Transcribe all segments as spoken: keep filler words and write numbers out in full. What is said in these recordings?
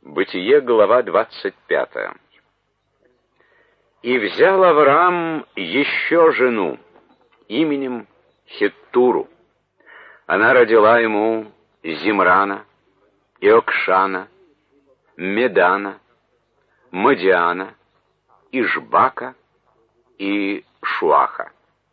Бытие, глава двадцать пятая. «И взял Авраам еще жену именем Хеттуру. Она родила ему Зимрана, Иокшана, Медана, Мадиана, Ишбака и Шуаха.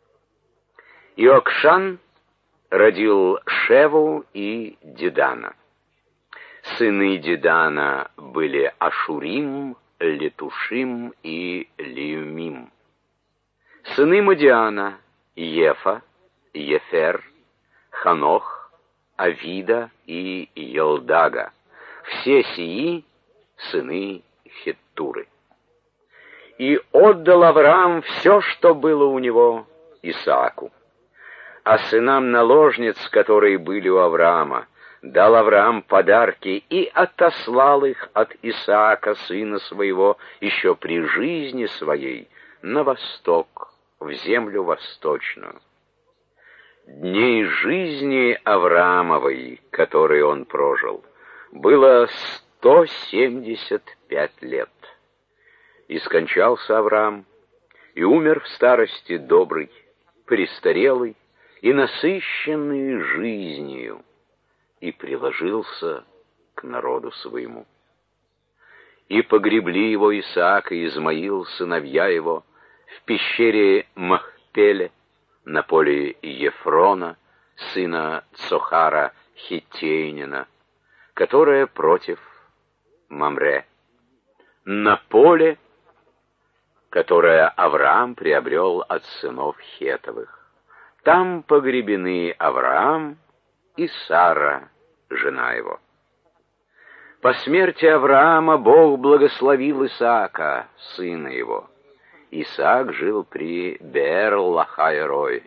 Иокшан родил Шеву и Дедана. Сыны Дедана были Ашурим, Летушим и Лиумим. Сыны Мадиана — Ефа, Ефер, Ханох, Авида и Елдага. Все сии сыны Хеттуры. И отдал Авраам все, что было у него, Исааку. А сынам наложниц, которые были у Авраама, дал Авраам подарки и отослал их от Исаака, сына своего, еще при жизни своей, на восток, в землю восточную. Дней жизни Авраамовой, которые он прожил, было сто семьдесят пять лет. И скончался Авраам, и умер в старости добрый, престарелый и насыщенный жизнью, и приложился к народу своему. И погребли его Исаак и Измаил, сыновья его, в пещере Махпеле, на поле Ефрона, сына Цохара Хиттейнина, которое против Мамре, на поле, которое Авраам приобрел от сынов Хетовых. Там погребены Авраам и Сара, жена его. По смерти Авраама Бог благословил Исаака, сына его. Исаак жил при Беэр-Лахай-Рой.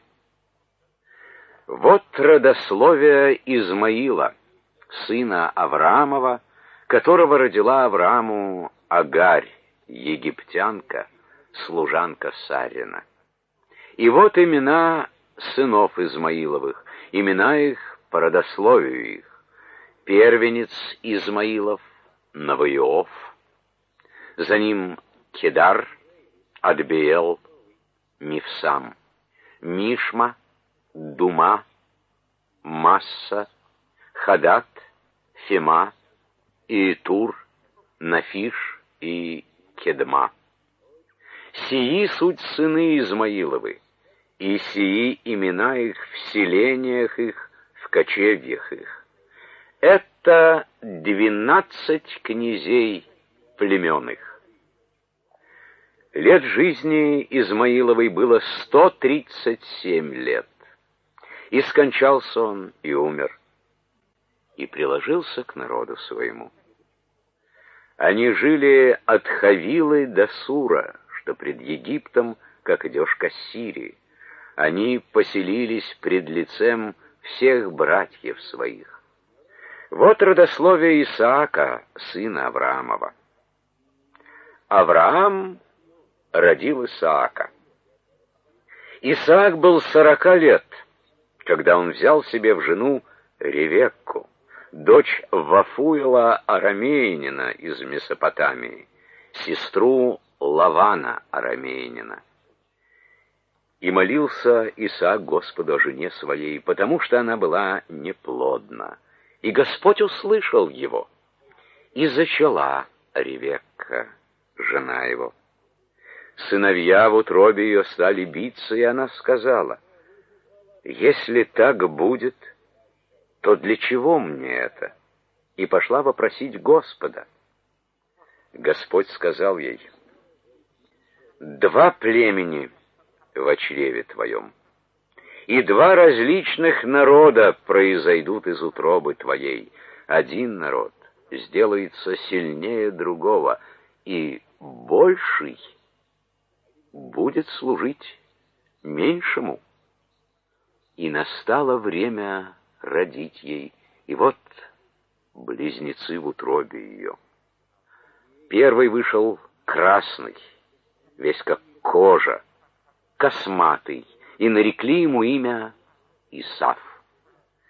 Вот родословие Измаила, сына Авраамова, которого родила Аврааму Агарь, египтянка, служанка Сарина. И вот имена сынов Измаиловых, имена их по родословию их. Первенец Измаилов — Наваиов, за ним Кедар, Адбеел, Мифсам, Мишма, Дума, Масса, Хадат, Фема, Иетур, Нафиш и Кедма. Сии суть сыны Измаиловы, и сии имена их в селениях их, в кочевьях их. Это двенадцать князей племен их. Лет жизни Измаиловой было сто тридцать семь лет. И скончался он, и умер, и приложился к народу своему. Они жили от Хавилы до Сура, что пред Египтом, как идешь к Ассирии. Они поселились пред лицем всех братьев своих. Вот родословие Исаака, сына Авраамова. Авраам родил Исаака. Исаак был сорока лет, когда он взял себе в жену Ревекку, дочь Вафуила арамеянина из Месопотамии, сестру Лавана арамеянина. И молился Исаак Господу о жене своей, потому что она была неплодна. И Господь услышал его, и зачала Ревекка, жена его. Сыновья в утробе ее стали биться, и она сказала: «Если так будет, то для чего мне это?» И пошла вопросить Господа. Господь сказал ей: «Два племени в чреве твоем, и два различных народа произойдут из утробы твоей. Один народ сделается сильнее другого, и больший будет служить меньшему». И настало время родить ей, и вот близнецы в утробе ее. Первый вышел красный, весь как кожа, косматый, и нарекли ему имя Исав.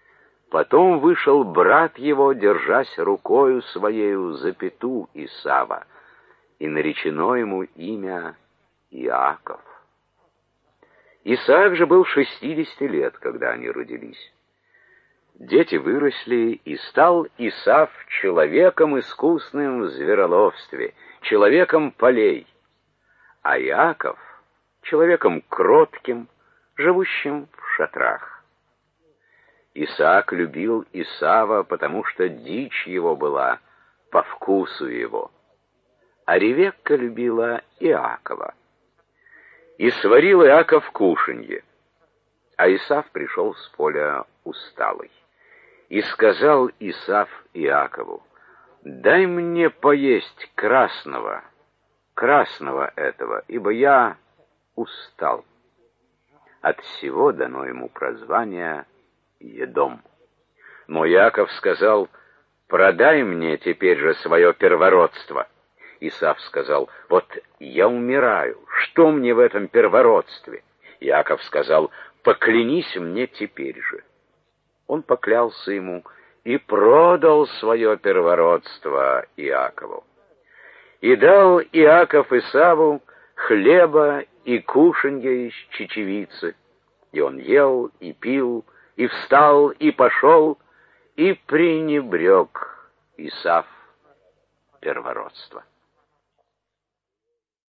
Потом вышел брат его, держась рукою своею за пяту Исава, и наречено ему имя Иаков. Исаак же был шестидесяти лет, когда они родились. Дети выросли, и стал Исав человеком искусным в звероловстве, человеком полей, а Иаков — человеком кротким, живущим в шатрах. Исаак любил Исава, потому что дичь его была по вкусу его, а Ревекка любила Иакова. И сварил Иаков кушанье, а Исав пришел с поля усталый. И сказал Исав Иакову: «Дай мне поесть красного, красного этого, ибо я устал». От всего дано ему прозвание Едом. Но Иаков сказал: «Продай мне теперь же свое первородство». Исав сказал: «Вот я умираю, что мне в этом первородстве?» Иаков сказал: «Поклянись мне теперь же». Он поклялся ему и продал свое первородство Иакову. И дал Иаков Исаву хлеба и кушанья из чечевицы, и он ел и пил, и встал, и пошел, и пренебрег Исав первородство.